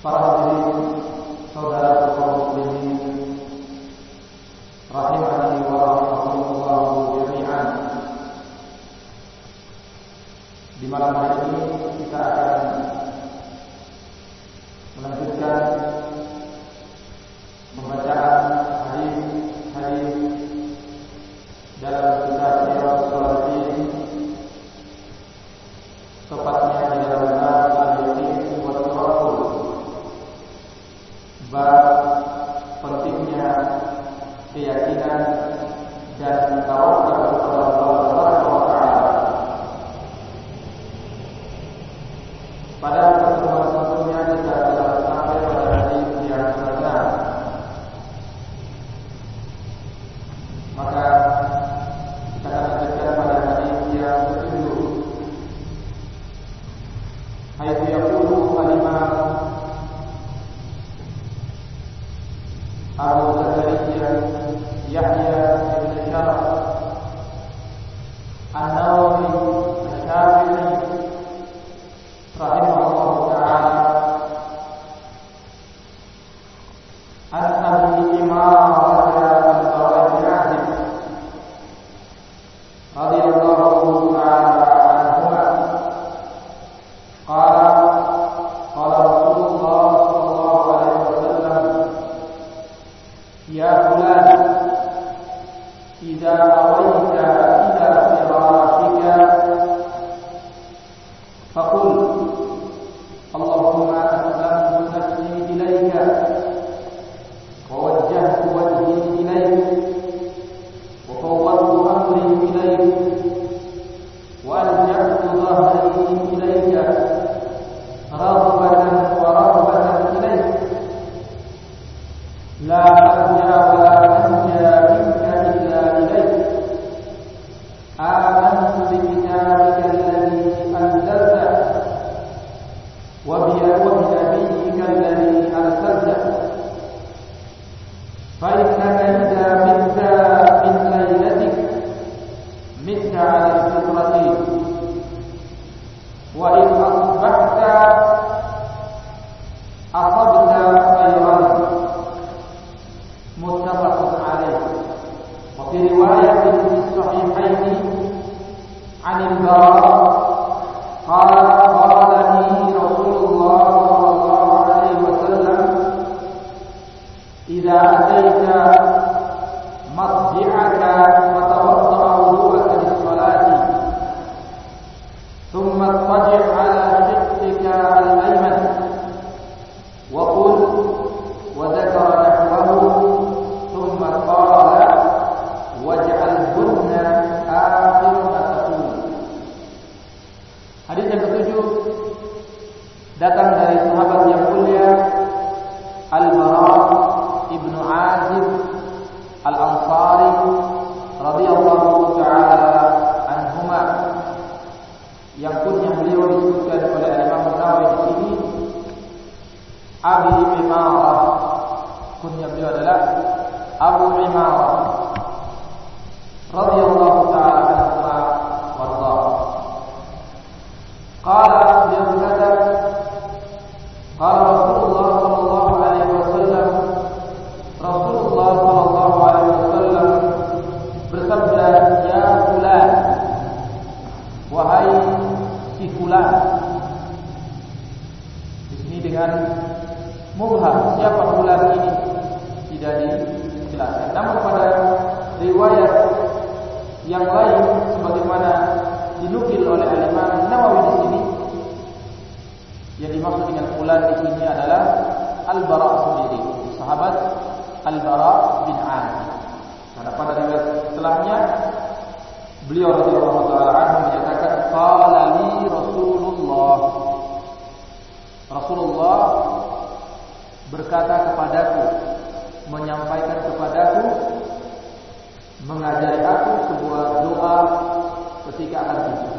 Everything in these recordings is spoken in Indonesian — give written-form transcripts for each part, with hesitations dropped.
Para hadirin, saudara kaum muslimin, rahimani wa rahimakumullah jami'an. Di malam hari ini kita akan melanjutkan pembacaan hadis-hadis dalam kitab Riyadhus Shalihin, tepatnya di dalam bab al-yaqin wa tawakkul, bab pentingnya keyakinan dan tawakal kepada Allah Subhanahu wa taala. Pada pertemuan sebelumnya kita telah sampai pada hadis yang ke-6. Maka kita akan lanjutkan pada hadis yang ke-7. Haythu yaqulu al-Imam Abu Zakaria Yahya bin Sharaf An-Nawawi Asy-Syafi'i rahimahullah ta'ala an Abi Imamah al-Bara bin Azib radhiyallahu ta'ala anhuma qala qala Rasulullah sallallahu alaihi wasallam ya fulan idza awaita ila firashika faqul Allahumma aslamtu nafsi ilayka wa wajjahtu wajhi ilayka wa fawwadtu amri ilayka wa alja'tu dhahri ilayka raghbatan wa rahbatan ilayka la arja wa la anja minka illa ilayka amantu bi kitabika alladhi anzalta وبنبيك الذي أرسلته فإنك إذا مت من ليلتك مت على الفطرة وإن أصبحت أصبت خيرا متفق عليه. وفي رواية في الصحيحين عن البراء قال إذا أتيت مضجعك فتوضأ وضوءك للصلاة ثم اضطجع على شقك الأيمن وقل وذكر نحوه ثم قال واجعلهن آخر ما تقول. Hadis yang ke-7 datang dari sahabat yang mulia Al-Bara Ibnu Azib Al-Ansari radhiyallahu ta'ala anhuma, yang kunya beliau disebutkan oleh Imam Nawawi di sini Abi Imarah. Kunya beliau adalah Abu Imarah radhiyallahu ta'ala anhuma warḍah. Qala beliau berkata, qala Rasulullah sallallahu alaihi wasallam, Rasulullah sallallahu alaihi wasallam bersabda, ya fulan, wahai si fulan. Di sini dengan mubham, siapa fulan ini tidak dijelaskan. Namun pada riwayat yang lain sebagaimana dinukil oleh Imam Nawawi di sini, yang dimaksud dengan fulan di sini adalah Al-Bara sendiri, sahabat Al-Bara bin Azib. Karena pada riwayat setelahnya beliau radhiyallahu ta'ala anhu menyatakan qala li Rasulullah, Rasulullah berkata kepadaku, menyampaikan kepadaku, mengajari aku sebuah doa ketika akan tidur.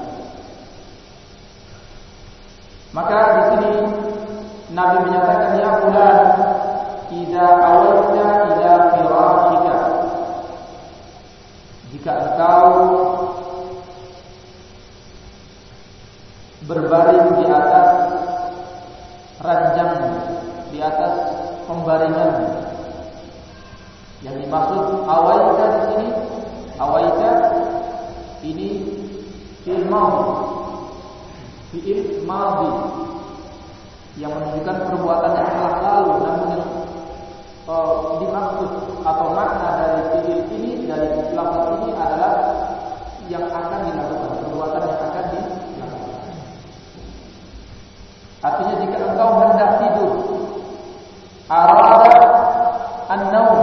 Maka di sini Nabi menyatakan, ya fulan idza awaita ila firashika, jika engkau berbaring di atas ranjangmu, di atas pembaringan. Yang dimaksud awaita di sini, awaita ini fi'il madhi yang menunjukkan perbuatan yang telah lalu, namun yang dimaksud atau makna dari fi'il ini, dari lafaz ini adalah yang akan dilakukan, perbuatan yang akan dilakukan. Artinya jika engkau hendak tidur, arada an-naum,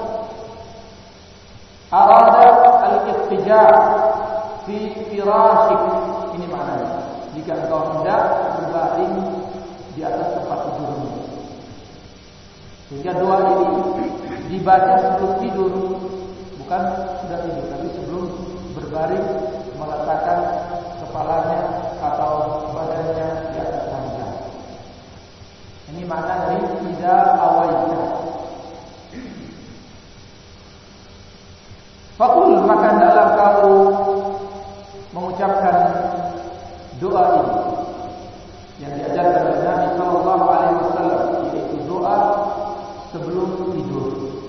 arada al-ittija' fi firashik, ini maknanya. Jika engkau hendak berbaring di atas tempat tidurmu. Sehingga doa ini dibaca sebelum tidur, bukan sudah tidur, tapi sebelum berbaring meletakkan kepalanya atau badannya di atas ranjang. Ini makna dari idza awaita. Fakul, maka dalam kau mengucapkan doa ini yang diajarkan oleh Nabi Sallallahu Alaihi Wasallam, yaitu doa sebelum tidur.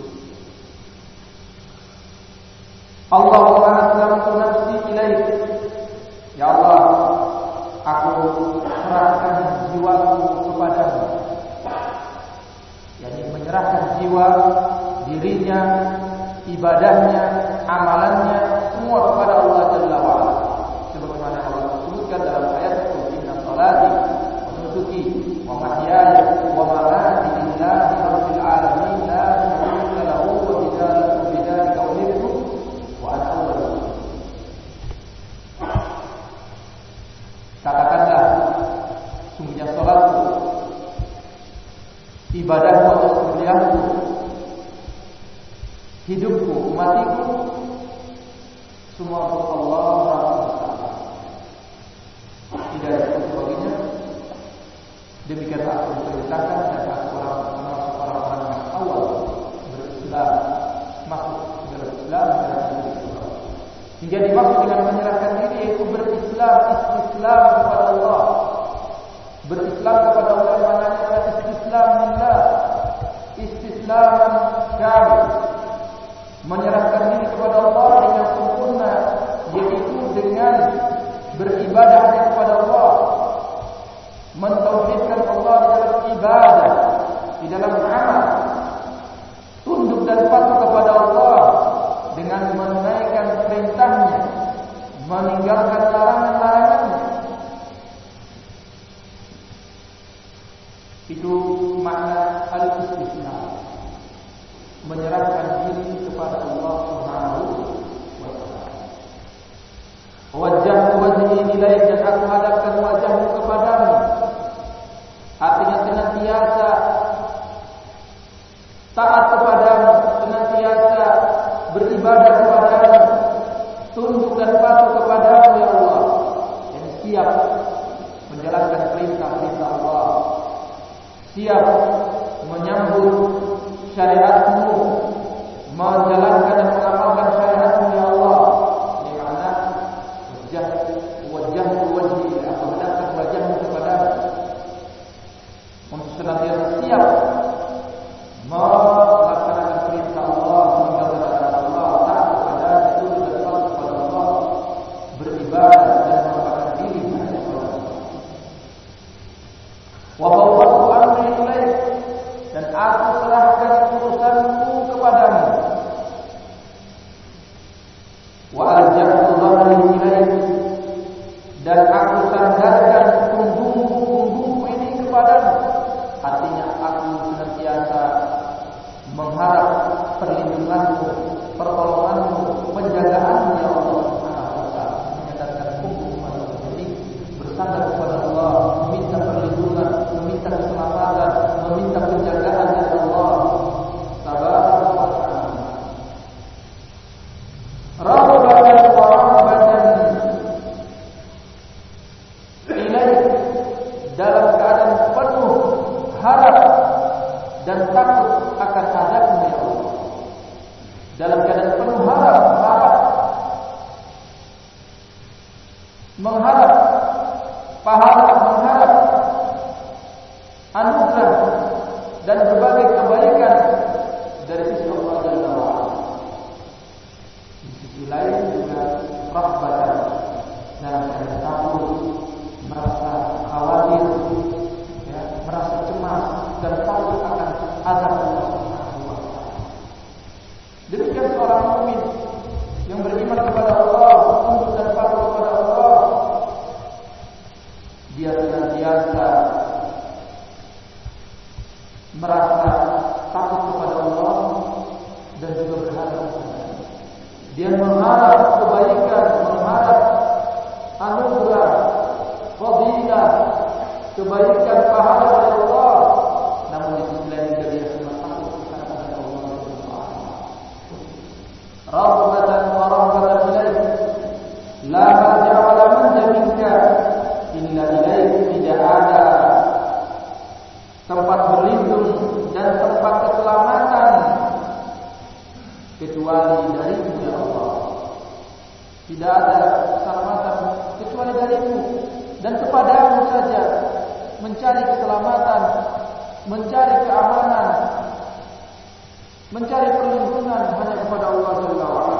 Allahumma aslamtu nafsi ilaik, ya Allah, aku serahkan jiwaku kepadamu. Yani menyerahkan jiwa, dirinya, ibadahnya, amalannya, semua kepada Allah Jalla wa'ala. Sebagaimana Allah sebutkan dalam ayat inna salati wa nusuki wa mahyaya wa mamati lillahi rabbil alamin la syarika lahu wa bidzalika umirtu wa ana awwalul muslimin. Katakanlah, sungguhnya salatku, ibadahku atau sembelihanku, hidupku, matiku, semua untuk Allah Subhanahu. Tidak ada sebagainya. Demikian aku diperintahkan dan aku termasuk orang-orang yang awal berislam, masuk dalam Islam dan Islam. Hingga dimaksud dengan menyerahkan diri yaitu berislam, istislam kepada Allah. Berislam kepada Allah maknanya adalah istislam lillah, istislaman kamil. Menyerahkan diri kepada Allah dengan sempurna, yaitu dengan beribadah hanya kepada Allah, mentauhidkan Allah di dalam ibadah, di dalam amal, tunduk dan patuh kepada Allah dengan menunaikan perintahnya, meninggalkan larangan-larangannya. Itu makna al-istislam, menyerahkan diri kepada Allah Subhanahu wa taala. Wajjahtu wajhi ilaik, dan aku hadapkan wajahmu kepadamu. Artinya senantiasa taat kepadamu, senantiasa beribadah kepadamu, tunduk dan patuh kepadamu ya Allah, dan siap menjalankan perintah-perintah Allah, siap menyambut syariatmu, menjalankan dan mengamalkan syariatmu ya Allah. Ini makna wajahmu wajhi, aku hadapkan wajahmu kepadamu untuk senantiasa siap melaksanakan perintah Allah, meninggalkan larangan Allah, taat kepada itu dan patuh kepada Allah, beribadah dan mengabaikan diri hanya kepada Allah. Wa fawwadtu amri ilaik, dan aku serahkan urusanku kepadamu. Wa alja'tu dhahri ilaik, dan aku sandarkan punggungku ini kepadamu. Artinya aku senantiasa mengharap perlindunganmu, pertolonganmu, penjagaanmu ya Allah Subhanahu wa taala. Menyandarkan punggungku ini bersandar kepada Allah, meminta perlindungan, meminta keselamatan, meminta penjagaan dari Allah Tabaraka wa taala. Rabbana wa rahmatan ilaik, dalam keadaan penuh harap dan takut akan azabmu ya Allah. Dalam keadaan penuh harap, mengharap pahala, mengharap anugerah dan berbagai kebaikan dari sisi Allah Jalla wa'ala. Di sisi lain juga rahbatan, dalam keadaan takut, merasa khawatir, ya, merasa cemas dan takut akan azab Allah Subhanahu wa taala. Demikian seorang mukmin yang beriman kepada Allah, tunduk dan patuh kepada Allah, dia senantiasa merasa takut kepada Allah dan juga berharap kepada-Nya. Dia mengharap kebaikan, mengharap anugerah, fadilah, kebaikan, pahala dari Allah. Namun di sisi lain juga dia sangat takut kepada Allah Subhanahu wa taala. Rahmatan wa rahmatan ilaih, la marja'a wa la manja minka illa ilaih. Tidak ada tempat berlindung dan tempat keselamatan kecuali dari-Mu ya Allah. Tidak ada keselamatan kecuali dari-Mu, dan kepada-Mu saja mencari keselamatan, mencari keamanan, mencari perlindungan hanya kepada Allah Jalla wa'ala.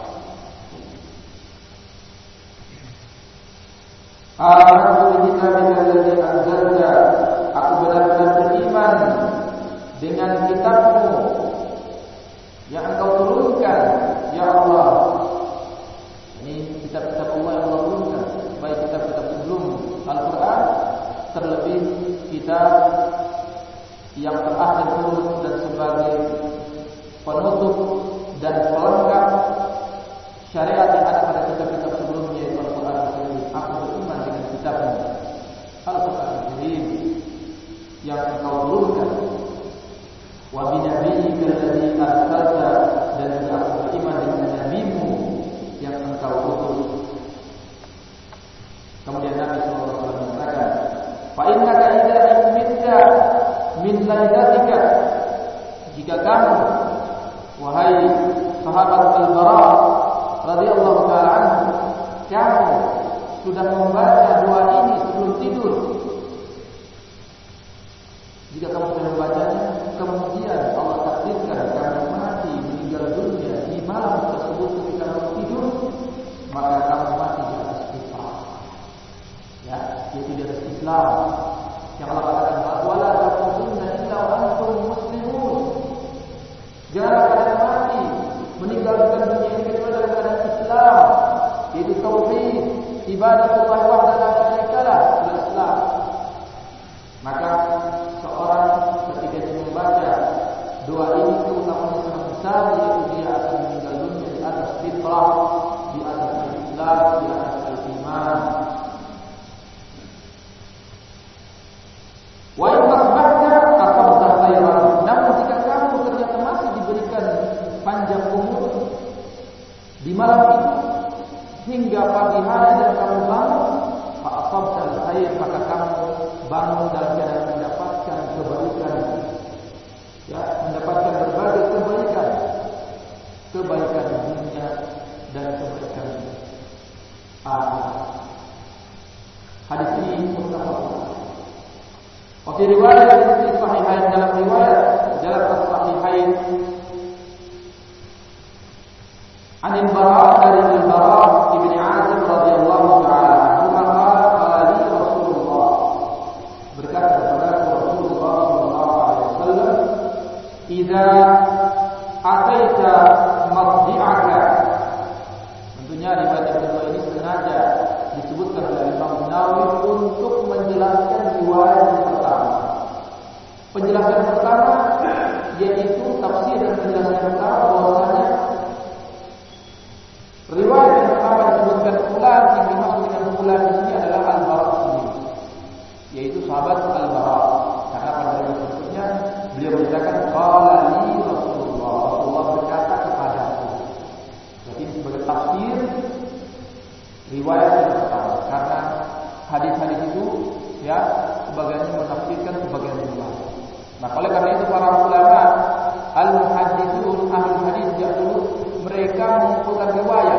Amantu bikitabil ladzi anzalta, aku benar-benar beriman dengan kitab-Mu yang Engkau turunkan ya Allah. Ini kitab-kitab Allah yang Allah turunkan, baik kitab-kitab sebelum Al-Quran, terlebih kitab yang terakhir turun dan sebagai penutup dan pelengkap syariat yang ada pada kitab-kitab sebelumnya, yaitu Al-Quran Al-Karim. Aku beriman dengan kitab-Mu Al-Quran Al-Karim yang Engkau turunkan, wa bi nabiyyika alladzi arsalta, dan juga aku beriman dengan nabi-Mu yang Engkau utus. Kemudian Nabi sallallahu alaihi wasallam mengatakan, fa innaka idza mitta min lailatika, jika kamu wahai sahabat Al-Bara radhiyallahu taala anhu, kamu sudah membaca doa ini sebelum tidur. Jika kamu sudah membacanya, kemudian Allah takdirkan kamu mati, meninggal dunia di malam tersebut ketika kamu tidur, maka kamu mati di atas fitrah, ya, yaitu di atas Islam. Yang Allah katakan, wala tamutunna illa wa antum muslimun. Janganlah kalian mati, meninggalkan dunia ini kecuali dalam keadaan Islam, yaitu tauhid, ibadatullah wahdahu la syarika lah, Islam. Maka seorang ketika dia membaca doa ini, keutamanya sangat besar, yaitu dia akan meninggal dunia di atas fitrah, di atas Islam, di atas al-iman. Wa in tasbahta aqamta khairan. Namun jika kamu ternyata masih diberikan panjang umur di malam itu hingga pagi hari dan kamu bangun, fa asabta al-khair, maka kamu bangun dalam keadaan mendapatkan kebaikan, ya, mendapatkan berbagai kebaikan, kebaikan dunia dan kebaikan akhirat. Hadis ini muttafaq. Wa fi riwayat sahihain, dalam riwayat dalam sahihain, an al-Bara, dari al-Bara ibn Azib radhiyallahu taala anhu, qala li Rasulullah, berkata kepada Rasulullah sallallahu alaihi wasallam, idza ataita mardi'aka. Tentunya riwayat kedua ini sengaja disebutkan oleh Imam Nawawi untuk menjelaskan riwayat yang pertama. Penjelasan pertama yaitu tafsir dan penjelasan pertama bahwasanya riwayat yang pertama disebutkan fulan, yang dimaksud dengan fulan di sini adalah Al-Bara sendiri, yaitu sahabat Al-Bara. Karena pada riwayat berikutnya beliau menyatakan qala li Rasulullah, Rasulullah berkata kepadaku. Jadi sebagai tafsir riwayat yang pertama, karena hadis-hadis itu, ya, sebagiannya menafsirkan, sebagian yang lain. Maka oleh karena itu para ulama al-muhadditsun, ahli hadis dahulu, mereka mengumpulkan riwayat.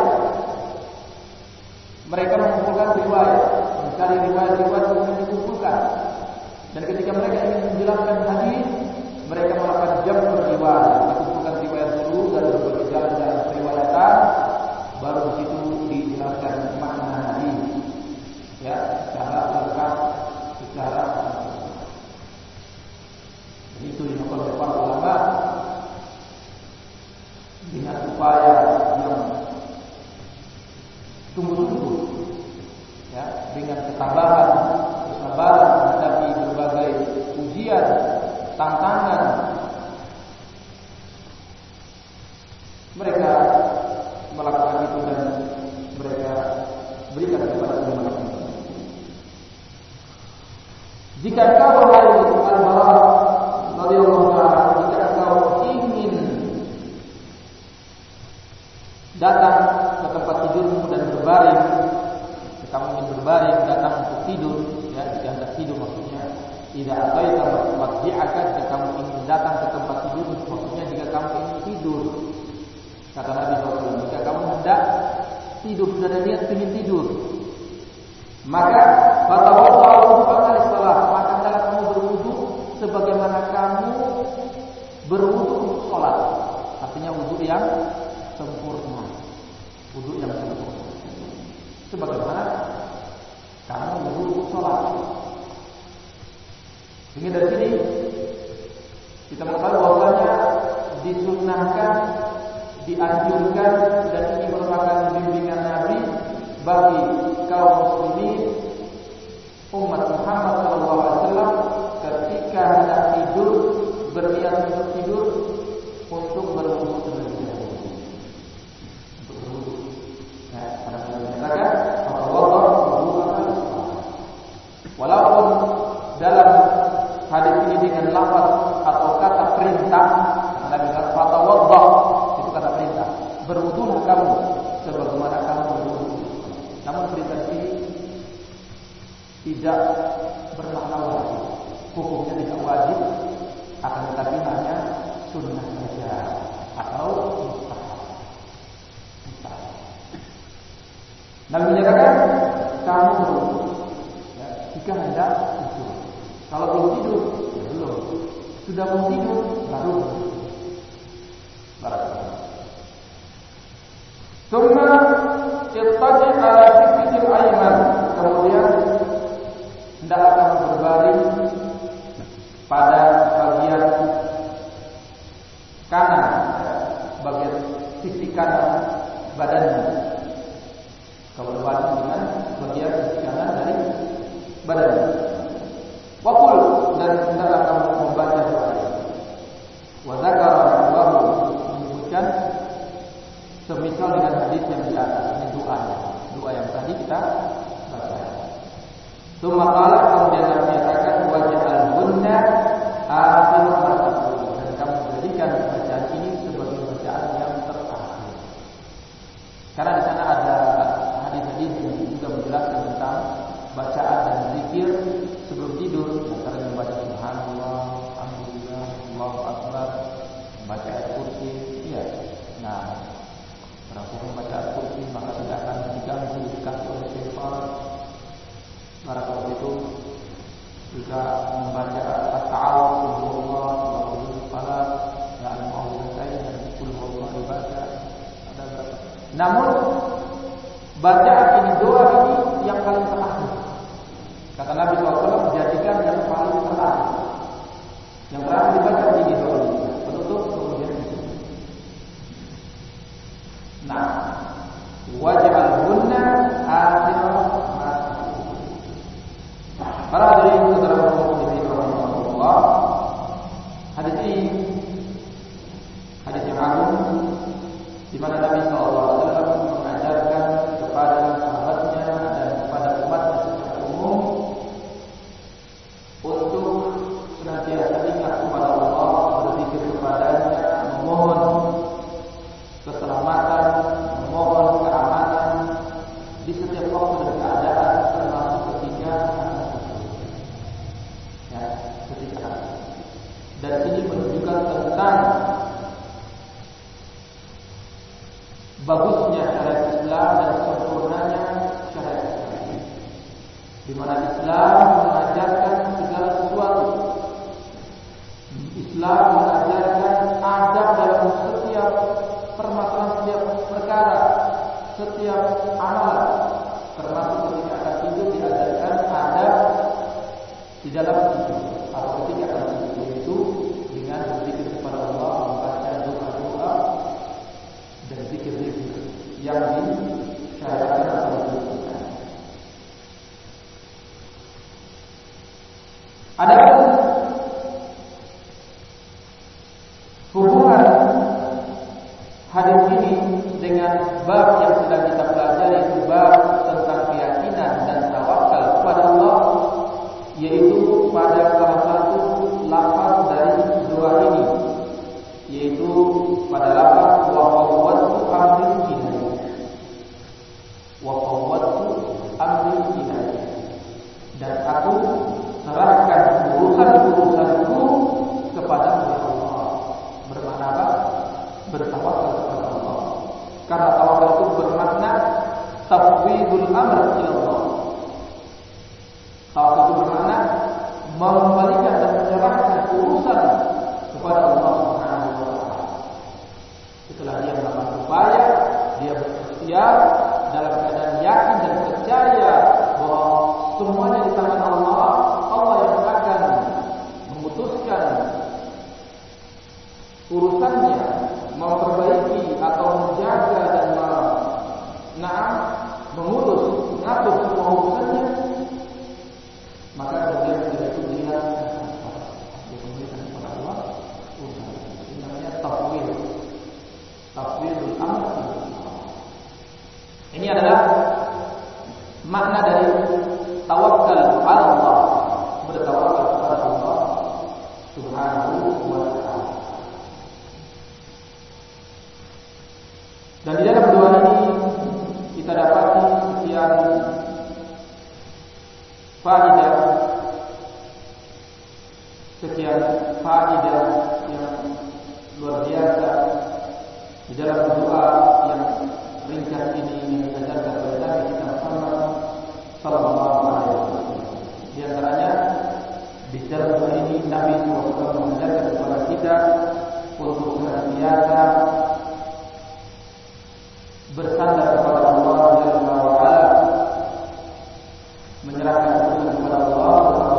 Mereka mengumpulkan riwayat, mencari riwayat-riwayat yang dikumpulkan. Dan ketika tantangan mereka melakukan itu dan mereka berikan kepada umat. Jika engkau wahai Al-Bara radhiyallahu ta'ala, jika engkau ingin datang ke tempat tidurmu dan berbaring, kamu ingin berbaring, datang untuk tidur, ya, jika hendak tidur maksudnya, tidak ataita masji'aka, jika kamu ingin datang ke tempat tidur, maksudnya jika kamu ingin tidur. Kata Nabi SAW, jika kamu hendak tidur, sudah ada niat ingin tidur, maka fatawaddahu faqad salat, maka hendaklah kamu berwudu sebagaimana kamu berwudu untuk salat. Artinya wudu yang sempurna. Wudu yang sempurna. Sebagaimana kamu wudu untuk salat. Ini dari sini kita mengetahui bahwasanya disunnahkan, dianjurkan, dan ini merupakan bimbingan Nabi bagi kaum muslimin umat Muhammad SAW ketika hendak tidur, berniat untuk tidur, untuk berwudu terlebih dahulu. Untuk berwudu. Nah, karena Nabi menyatakan walaupun dalam hadis ini dengan lafaz atau kata perintah, Nabi kata fatawaddah, itu kata perintah. Berwudulah kamu sebagaimana kamu berwudu. Namun perintah ini tidak bermakna wajib. Hukumnya tidak wajib, akan tetapi hanya sunnah saja atau mustahab. Nabi menyatakan kamu berwudu ya, jika hendak tidur. Kalau belum tidur, ya belum. Sudah mau tidur, baru barakallahu. Tsumma ittaji ala sifil ayman, kemudian hendaklah kamu berbaring pada bagian kanan, bagian sisi kanan badanmu. Kalau berbaring dengan bagian sisi kanan dari badanmu. Waqul, dan hendaklah kamu membaca doa. Wa dzakara Allahu, menyebutkan semisal dengan hadis yang di atas, ini doa yang tadi kita baca. Tsumma qala, kemudian Nabi menyatakan waj'alhunna akhir ma taqul, dan kamu jadikan bacaan ini sebagai bacaan yang terakhir. Karena di sana ada hadis-hadis yang juga menjelaskan tentang bacaan dan zikir sebelum tidur, antara membaca subhanallah, alhamdulillah, Allahu akbar, membaca ayat kursi, ya. Nah, kalau membaca ayat kursi maka tidak akan diganggu, dikasih oleh syaitan. Barakallahu itu juga membaca at-ta'awudz Allah, Allahu falaq, dan al-mu'awwidzatain, dan qul huwallahu dibaca. Ada berapa? Namun bacaan ini, doa ini yang paling terakhir. Kata Nabi SAW, jadikan yang paling terakhir. Yang terakhir dibaca ini doa ini. Penutup kemudian itu. Nah, waj'alhunna akhir ma taqul. Para hadirin saudara muslimin rahimahullah, hadis ini hadis yang agung di mana Nabi SAW mengajarkan kepada sahabatnya dan kepada umatnya secara umum untuk senantiasa ingat kepada Allah, berzikir kepadanya, memohon keselamatan, memohon keamanan di setiap waktu dan keadaan, termasuk ketika ya, ketika. Dan ini menunjukkan tentang bagusnya syariat Islam dan sempurnanya syariat Islam, di mana Islam mengajarkan segala sesuatu. Islam mengajarkan adab dalam setiap permasalahan, setiap perkara, setiap amalan, termasuk ketika akan tidur diajarkan adab di dalam tidur atau ketika akan tidur, yaitu dengan berzikir kepada Allah, membaca doa-doa dan zikir-zikir yang disyariatkan atau dilakukan. Adapun dengan bab yang sedang kita pelajari, itu bab tentang keyakinan dan tawakal kepada Allah, yaitu pada salah satu lafaz dari doa ini, yaitu pada lafaz wa fawwadtu amri ilaika. Wa fawwadtu amri ilaika. Dan aku serahkan urusan-urusanku kepada Allah. Bermakna apa? Bertawakal kepada Allah. Karena tawakal itu bermakna tafwidul amr ila Allah. Tawakal itu bermakna mengembalikan dan menyerahkan urusan kepada Allah Subhanahu wa taala. Setelah dia melakukan upaya, dia berikhtiar dalam keadaan yakin dan percaya bahwa semuanya di tangan Allah. Allah yang akan memutuskan urusannya, memperbaiki atau menjaga dan mengurus, mengatur semua urusannya. Maka kemudian setelah itu dia kembalikan kepada Allah urusan. Ini namanya tafwidul amr. Ini adalah makna dari tawakal ala Allah, bertawakal kepada Allah Subhanahu wa taala. Dan di dalam doa ini kita dapati sekian faedah yang luar biasa di dalam doa yang ringkas ini yang diajarkan oleh Nabi kita Muhammad sallallahu alaihi wasallam. Di antaranya di dalam doa ini Nabi SAW mengajarkan kepada kita untuk senantiasa bersandar kepada Allah Jalla wa Ala, menyerahkan urusan kepada Allah.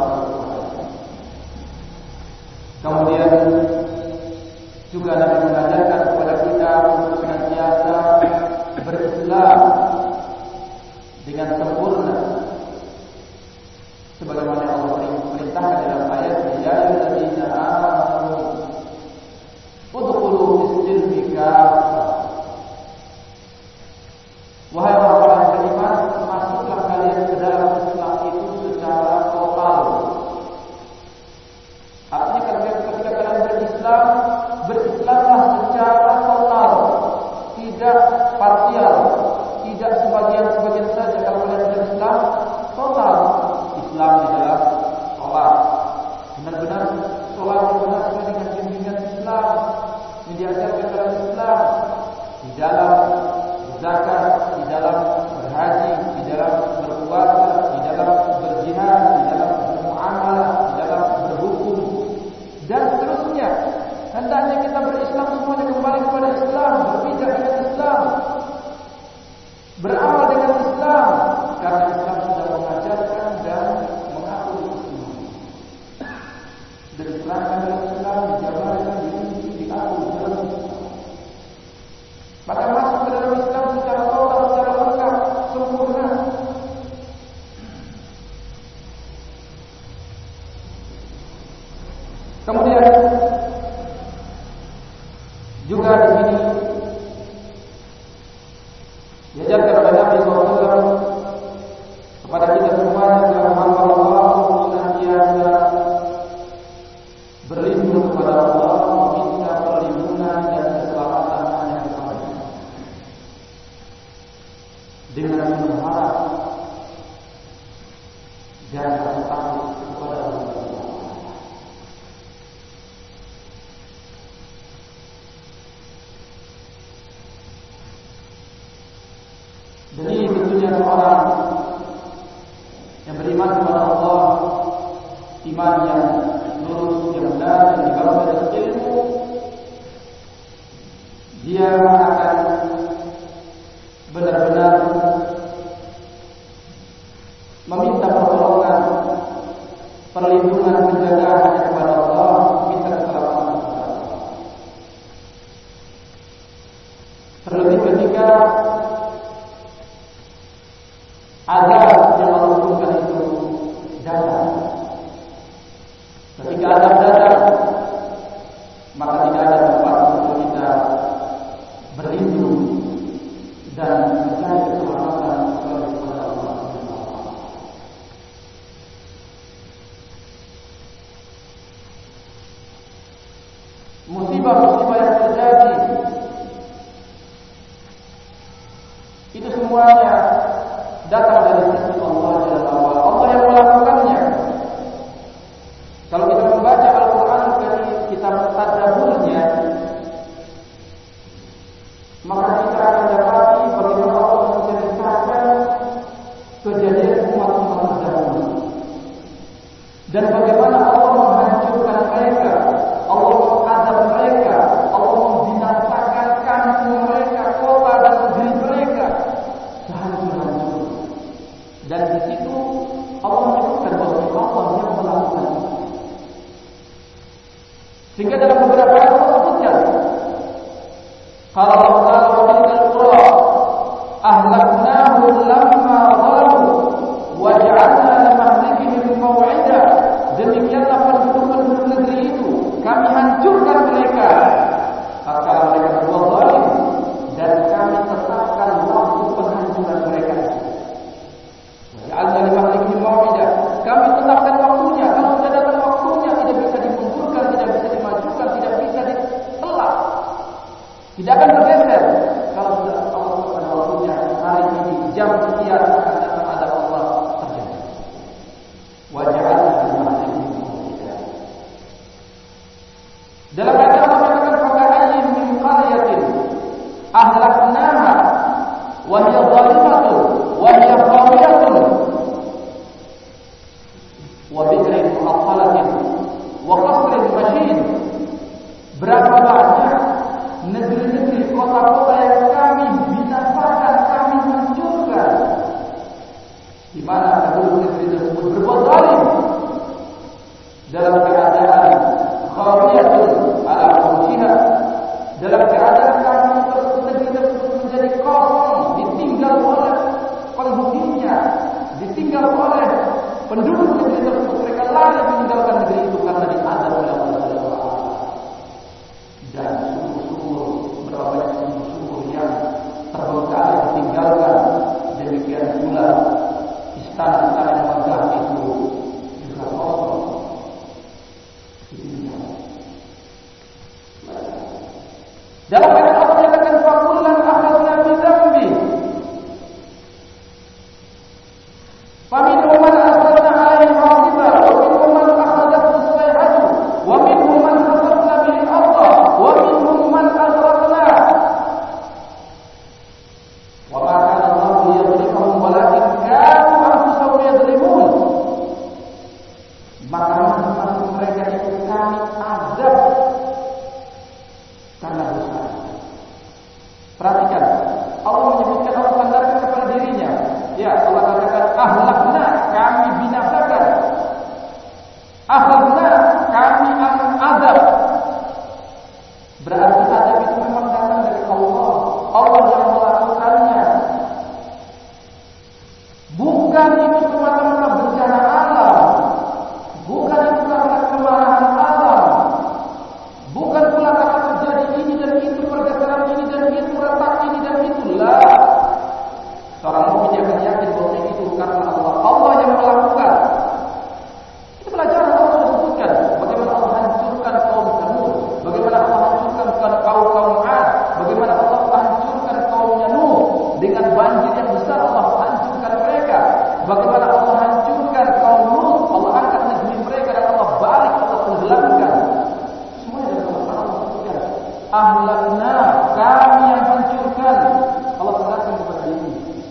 Kemudian juga Nabi mengajarkan kepada kita untuk senantiasa berislam dengan sempurna, sebagaimana Allah perintahkan dalam ayat ya ayyuhallazina amanu udkhulu fis-silmi kaffah. Wahai orang-orang yang beriman, masuklah kalian ke dalam Islam itu secara total. Artinya ketika kalian berislamlah secara total, tidak parsial, tidak sebagian-sebagian saja. Kalau kalian berislam total, Islam di dalam sholat, benar-benar sholat yang benar sesuai dengan bimbingan Islam yang diajarkan dalam Islam, di dalam zakat, di dalam berhaji, di dalam berpuasa, di dalam berjihad, di dalam bermuamalah, di dalam berhukum, dan seterusnya. Hendaknya kita berislam semuanya kembali kepada Islam, berpijak dengan Islam, beramal dengan Islam, karena Islam sudah mengajarkan dan mengatur itu. Dan diterangkan dalam Islam, dijabarkan, dirinci, diatur dalam Islam. Maka masuk ke dalam Islam secara total, secara lengkap, sempurna. Kemudian juga di sini diajarkan oleh Nabi SAW kepada kita semua dalam hamba Allah senantiasa berlindung kepada Allah, meminta perlindungan dan keselamatan hanya kepada dengan berharap dan takut kepada Allah. Dan ini tentunya seorang yang beriman kepada Allah, iman yang lurus, yang benar, yang dibangun dari ilmu, dia akan benar-benar meminta pertolongan, perlindungan, penjagaan kepada Allah, minta keselamatan kepada Allah. Terlebih ketika azab yang Allah turunkan itu datang, musibah-musibah yang terjadi, itu semuanya datang dari sisi Allah Jalla wa'ala. Allah yang melakukannya. Kalau kita membaca Al-Quran dari kita mentadabburnya, maka kita akan dapati bagaimana Allah menceritakan kejadian umat-umat terdahulu dan bagaimana Allah menghancurkan mereka, Allah mengazab mereka, Allah membinasakan kampung mereka, kota dan negeri mereka sehancur-hancur. Dan di situ Allah menyebutkan bahwa Allah yang melakukan itu. Sehingga dalam beberapa ayat Allah sebutkan, qala Allah ta'ala wa tilkal qura ahlaknahum lamma zalamu wa ja'alna limahlikihim maw'ida. Demikianlah penduduk-penduduk negeri itu kami hancurkan mereka tatkala mereka berbuat zalim, dan kami tetapkan waktu penghancuran mereka. Wa ja'alna limahlikihim maw'ida. Kami tetapkan waktunya. Kalau sudah datang waktunya, tidak bisa dimundurkan, tidak bisa dimajukan, tidak bisa ditolak, tidak akan bergeser. Kalau sudah Allah pada waktunya, hari ini jam sekian akan datang ada Allah terjadi. Wa ja'alna limahlikihim maw'ida. Dalam ayat Allah mengatakan faka'ayyin min qaryatin ahlaknaha wa hiya zalimatun wa hiya khawiyatun wa bi'rin mu'attalatin wa qasrin mashin. Berapa banyak negeri-negeri, kota-kota yang kami binasakan, kami hancurkan, di mana penduduk negeri tersebut berbuat zalim dalam keadaan khawiyatun ala furushiha, dalam keadaan kami negeri tersebut menjadi kosong, ditinggal oleh penghuninya, ditinggal oleh penduduk negeri tersebut. Mereka lari meninggalkan negeri itu karena diazab oleh Allah Subhanahu wa taala. Dan sumur-sumur, berapa banyak sumur-sumur yang terbengkalai ditinggalkan. Demikian pula istana-istana yang megah itu juga kosong. Dalam ayat Allah menyatakan fakullan akhadna bi dzambi. Faminhum man arsalna 'alaihi hasiba wa minhum man akhadathu as-sayhatu wa minhum man khasafna bihi al-ardha wa minhum man aghraqna. Wa ma kana Allahu liyadhlimahum walakin kanu anfusahum yadhlimun. Maka masing-masing mereka itu kami azab karena dosa. Perhatikan, Allah menyebutkan, Allah sandarkan kepada dirinya. Ya, Allah katakan ahlakna, kami binasakan. Ahlakna, kami akan azab. Berarti azab itu memang datang dari Allah. Allah yang melakukannya. Bukan itu semata-mata bencana alam. Bukan itu karena kemarahan alam. Bukan pula karena terjadi ini dan itu, pergeseran ini dan itu, retak ini dan itu. Lah, seorang mukmin akan yakin bahwa itu karena Allah. Allah yang melakukan. Itu pelajaran Allah sudah sebutkan. Bagaimana Allah hancurkan kaum Tsamud, bagaimana Allah hancurkan kaum Ad, bagaimana Allah hancurkan kaumnya Nuh dengan banjir yang besar. Allah hancurkan mereka. Bagaimana Allah hancurkan kaum Lut, Allah angkat negeri mereka dan Allah balik, Allah tenggelamkan. Ahlakna, kami yang hancurkan. Allah sandarkan kepada diri.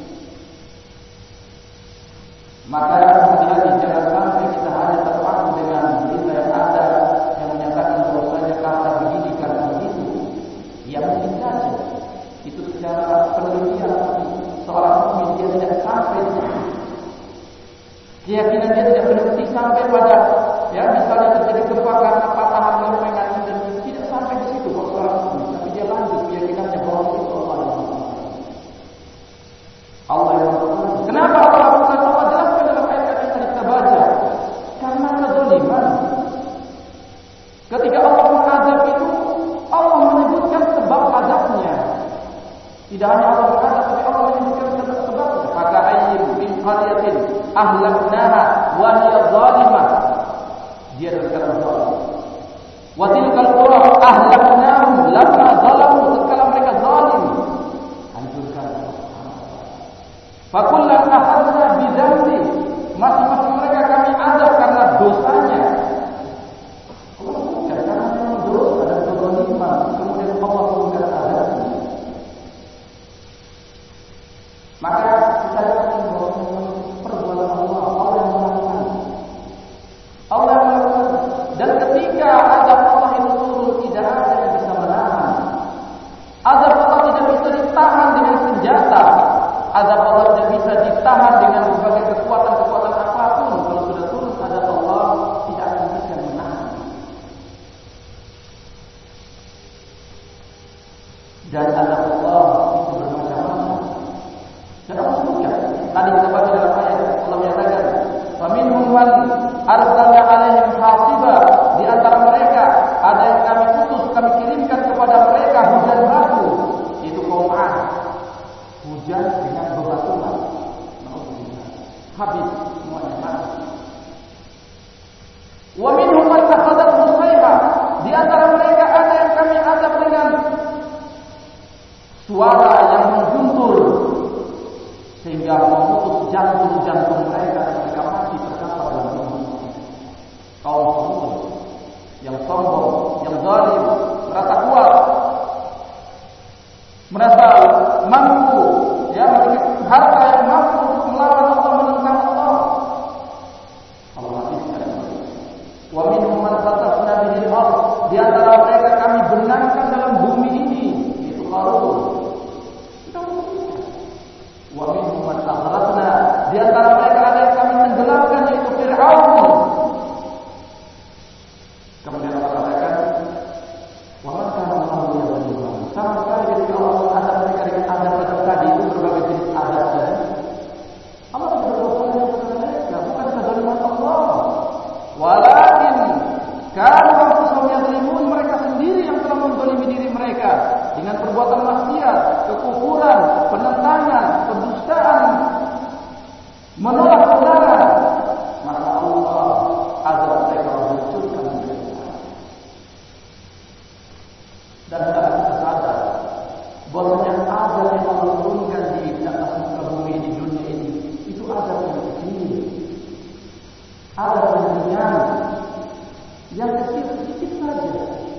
Maka hati-hati, jangan sampai kita hanya terpaku dengan berita yang ada yang menyatakan bahwasanya karena begini, karena begitu. Ya mungkin saja itu secara penelitian, tapi seorang mukmin dia tidak sampai di sana. Keyakinan dia tidak berhenti sampai pada, ya misalnya terjadi gempa karena patahan lempengan ini dan tidak sampai di situ kalau seorang mukmin, tapi dia lanjut keyakinannya bahwa itu Allah yang melakukan. Allah yang melakukan. Kenapa Allah lakukan? Allah jelaskan dalam ayat yang tadi kita baca. Karena kezaliman. Ketika Allah mengazab itu, Allah menyebutkan sebab azabnya. Tidak hanya Allah mengazab, tapi Allah menyebutkan sebabnya. Maka ayyin min qaryatin ahlaknaha wa hiya zalimah. Dia adalah zalim. Wa tilkal qura ahlaknahum lamma zalamu, tatkala mereka zalim, hancurkan. Fakullan akhadna bidzambi, masing-masing mereka kami azab karena dosanya. Allah bukan karena memang dosa dan kezaliman, kemudian Allah memberikan azab. Maka kita yakin bahwa perbuatan Allah yang melakukan. Allah yang melakukan. Dan ketika azab Allah itu turun, tidak ada yang bisa menahan. Azab Allah tidak bisa ditahan dengan senjata. Azab Allah tidak bisa ditahan dengan berbagai kekuatan-kekuatan apapun. Kalau sudah turun azab Allah, tidak akan bisa menahan. Dan azab Allah itu bermacam-macam. Dan Allah sebutkan. Tadi kita baca dalam ayat Allah menyatakan, "Faminhum man arsalna 'alaihim hasiba." Di antara mereka ada yang kami putus, kami kirimkan kepada mereka hujan batu. Itu kaum 'Ad. Hujan dengan bebatuan. Habis semuanya mati. Wa minhum man akhadathu sayhah. Di antara mereka ada yang kami azab dengan suara yang mengguntur sehingga memutus jantung-jantung mereka dan mereka mati terkapar dalam bumi. Kaum Samud yang sombong, yang zalim, merasa kuat, merasa mampu, ya, memiliki harta yang mampu untuk melawan Allah, menentang Allah. Allah habiskan. Wa minhum man khatafna bihi al-ardh. Di antara mereka kami benamkan dalam bumi ini, itu Qarun. Wa minhum man aghraqna. Di antara mereka ada yang kami tenggelamkan, yaitu Fir'aun. Kemudian Allah katakan, wa man kana Allahu yadhlimuhum. Sama sekali ketika Allah mengazab mereka dengan azab tadi, itu berbagai jenis azab tadi, Allah tidak berbuat kepada mereka, bukan kezaliman Allah. Walakin kanu anfusahum yadhlimun, mereka sendiri yang telah menzalimi diri mereka dengan perbuatan maksiat, kekufuran, penentangan, kedustaan, menolak kebenaran. Maka Allah azab mereka hancurkan mereka. Dan kita sadar bahwasanya azab yang Allah turunkan di atas muka bumi di dunia ini itu azab yang kecil, azab yang ringan, yang kecil sedikit saja.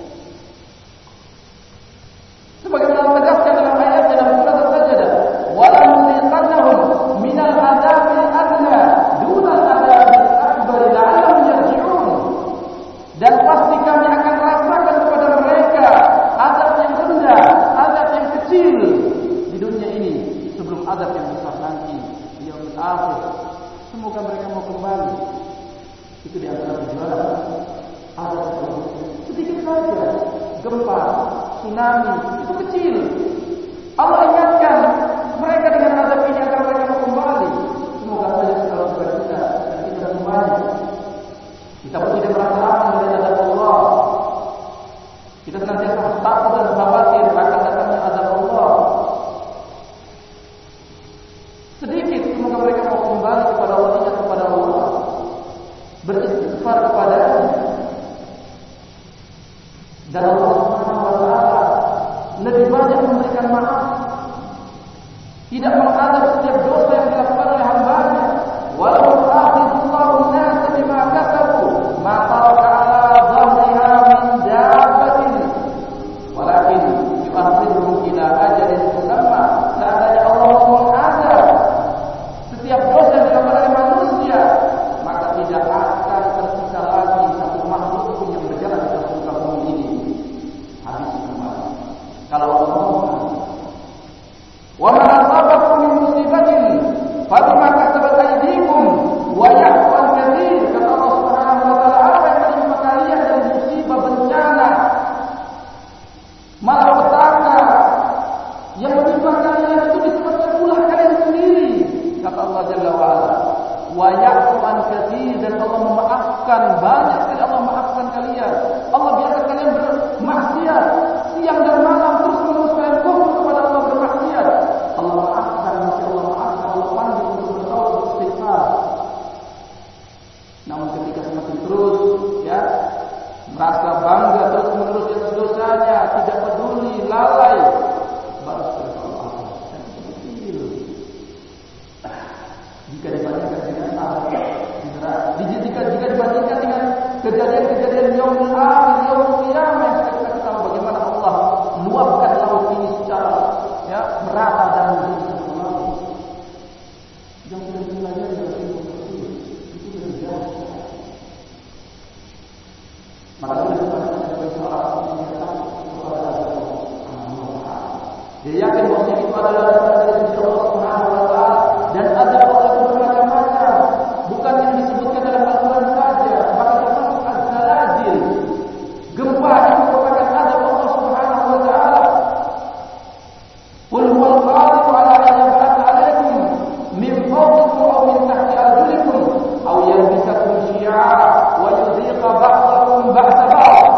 Sebagaimana tegaskan dalam ayat dalam surat As-Sajdah, wa la nuziqannahum minal adzabil adna dunal adzabil akbar la'allahum yarji'un. Dan pasti kami akan rasakan kepada mereka azab yang rendah, azab yang kecil di dunia ini sebelum azab yang besar nanti di yaumil akhir. Semoga mereka mau kembali. Itu di antara tujuan azab sedikit saja. Gempa, tsunami, itu kecil. Allah ingatkan mereka dengan azab ini agar mereka mau kembali. Semoga saja setelah kita dan kita kembali. Kita pun tidak merasa aman dari azab Allah. Kita senantiasa takut dan khawatir akan datangnya azab Allah. Sedikit semoga mereka mau kembali kepada Allah, ingat kepada Allah, beristighfar kepadanya. Dan Allah Subhanahu wa taala lebih banyak memberikan maaf, tidak mengazab setiap dosa yang dilakukan oleh hamba-Nya. Walau akhidullahu an-nasa bima kasabu ma taraka ala dhahriha min dabbatin walakin yu'akhiruhum ila ajalin musamma. Seandainya Allah mengazab setiap dosa yang dilakukan oleh manusia, maka tidak akan tersisa lagi satu makhluk pun yang berjalan di atas muka bumi ini. Habis semua. Kalau Allah wa ma asabakum min musibatin Dia yakin bahwa itu adalah datang dari sisi Allah Subhanahu wa taala dan azab Allah itu bermacam-macam. Bukan yang disebutkan dalam Al-Qur'an saja, bahkan termasuk az-zalazil. Gempa itu merupakan azab Allah Subhanahu wa taala. Qul huwal qadiru ala an yab'atha 'alaykum min fawqikum aw min tahti arjulikum aw yalbisakum syi'a wa yudhiqa ba'dakum ba'sa ba'd.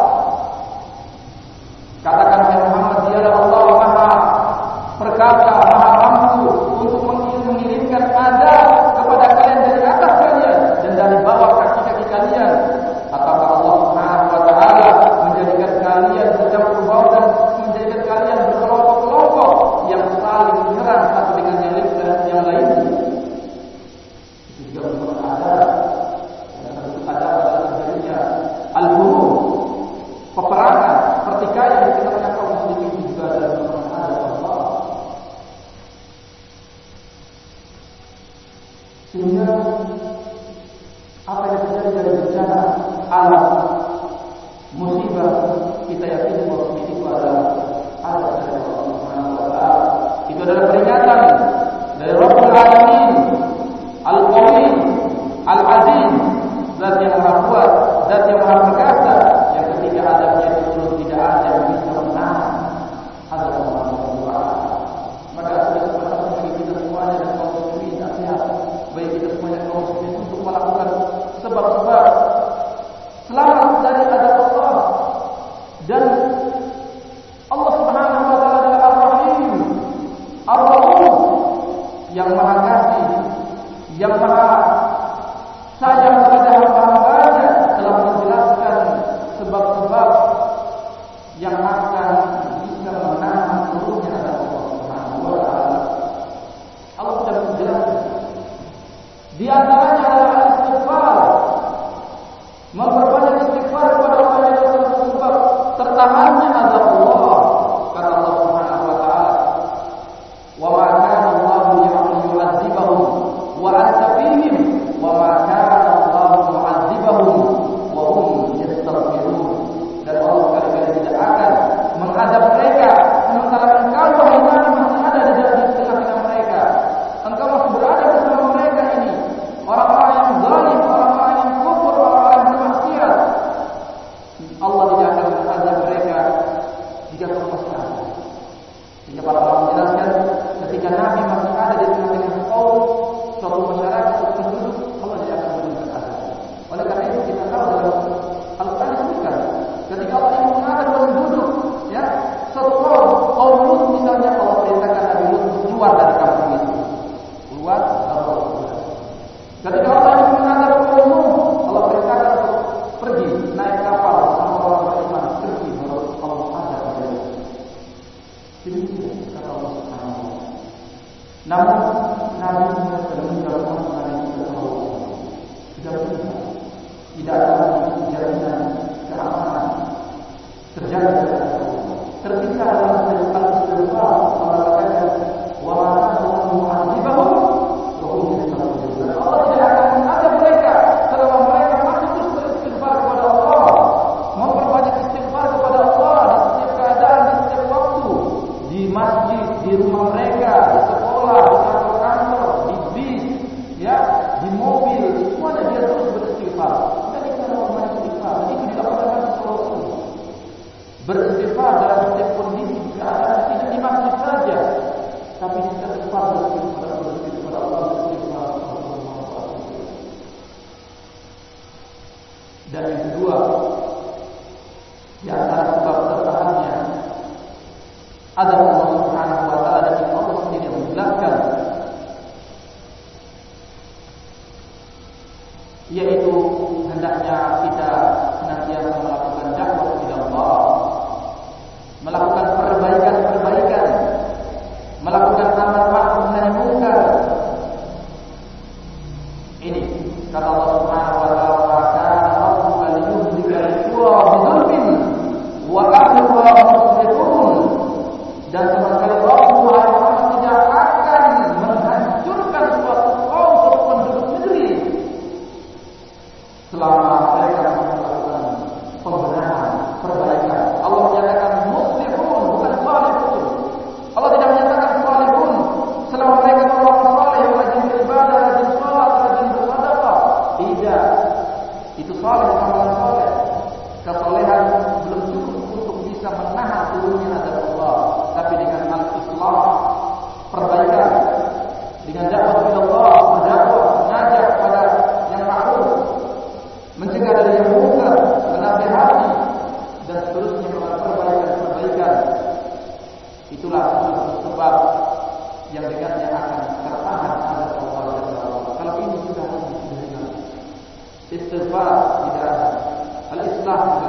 Katakan wahai Muhammad, dialah Allah Maha perkasa, Maha mampu untuk mengirimkan azab kepada kalian dari atas kalian dan dari bawah kaki-kaki kalian. Apakah Allah Subhanahu wa taala menjadikan kalian bercampur baur dan menjadikan kalian berkelompok-kelompok yang saling menyerang satu dengan yang lainnya? Itu juga merupakan azab. Dan satu azab adalah terjadinya al-huruf, peperangan, pertikaian di tengah-tengah kaum muslimin juga adalah merupakan azab Allah. Sehingga apa yang terjadi dari bencana alam, musibah, kita yakini bahwa itu adalah azab dari Allah Subhanahu wa taala. Itu adalah peringatan dari Rabbul Alamin, Al-Qawi, Al-Aziz, Zat yang Maha Kuat, Zat yang Maha Perkasa, yang ketika azabnya itu turun tidak ada yang bisa menahan azab Allah Subhanahu wa taala. Maka sudah sepatutnya bagi kita semuanya dan kaum muslimin nasihat bagi kita semuanya kaum muslimin untuk melakukan sebab-sebab selamat dari azab Allah. Dan Allah Subhanahu wa taala adalah Ar-Rahim, Ar-Rauf, yang Maha Kasih, yang Maha sayang kepada hamba-hambanya, telah menjelaskan sebab-sebab yang akan bisa menahan turunnya azab Allah Subhanahu wa taala. Allah sudah menjelaskan. Di antaranya adalah istighfar. Memperbanyak istighfar kepada Allah yang adalah sebab tertahannya azab Allah. Kata Allah Subhanahu wa taala, "Wa ma kana Allahu yu'adzibahum wa anta fihim wa ma kana Allahu mu'adzibahum wa hum yastaghfirun." Dan Allah sekali-kali tidak akan mengadab mereka sementara engkau wahai Nabi masih ada di tengah-tengah mereka. Engkau masih berada bersama mereka ini. Orang-orang yang zalim, orang-orang yang kufur, orang-orang yang bermaksiat. Allah tidak akan mengadab mereka jika kamu masih ada. Sehingga para ulama menjelaskan ketika Nabi masih ada di tengah-tengah kaum, suatu masyarakat, suatu penduduk, Allah tidak akan memberikan azab. Oleh karena itu kita tahu dalam Al-Quran disebutkan ketika Allah ingin mengadab penduduk, ya, suatu kaum Lut misalnya, Allah perintahkan Nabi Lut untuk keluar dari kampung itu, keluar dari kampung. Ketika Allah ingin mengadab kaum Nuh, Allah perintahkan untuk pergi naik kapal bersama orang beriman, pergi menurut Allah azab mereka. Demikian kata Allah Subhanahu wa taala. Namun Nabi sudah meninggalkan Nabi sudah meninggal. Tidak ada lagi jaminan keamanan terjaga. Terpisah dalam al-istighfar, Allah katakan, "Wa ma kana mu'adzibahum wa hum yastaghfirun." Allah tidak akan mengadab mereka selama mereka masih terus beristighfar kepada Allah, memperbanyak istighfar kepada Allah di setiap keadaan, di setiap waktu, di masjid, di rumah mereka, di sekolah, di kantor-kantor, di bis, ya, di mobil, semuanya dia terus beristighfar. Kita memperbanyak istighfar. Itu dilakukan Rasul. Beristighfar dalam setiap kondisi, keadaan, tidak di masjid saja, tapi di setiap tempat beristighfar kepada Allah, beristighfar kepada Allah. Dan yang kedua, di antara sebab tertahannya azab Allah Subhanahu wa taala, dan Allah sendiri menjelaskan, yaitu hendaknya kita senantiasa melakukan dakwah kepada Allah, melakukan perbaikan-perbaikan, melakukan amar ma'ruf nahi munkar. Ini kata Allah Subhanahu wa taala, "Maka rabbuka liyuhlika al-qura bidzulmin wa ahluha muslihun." Dan sama sekali Allah tidak akan menghancurkan suatu kaum, suatu penduduk negeri selama mereka itulah sebab yang dengannya akan tertahan azab Allah Jalla wa'ala. Kalau ini sudah hilang, istighfar tidak ada, al-islah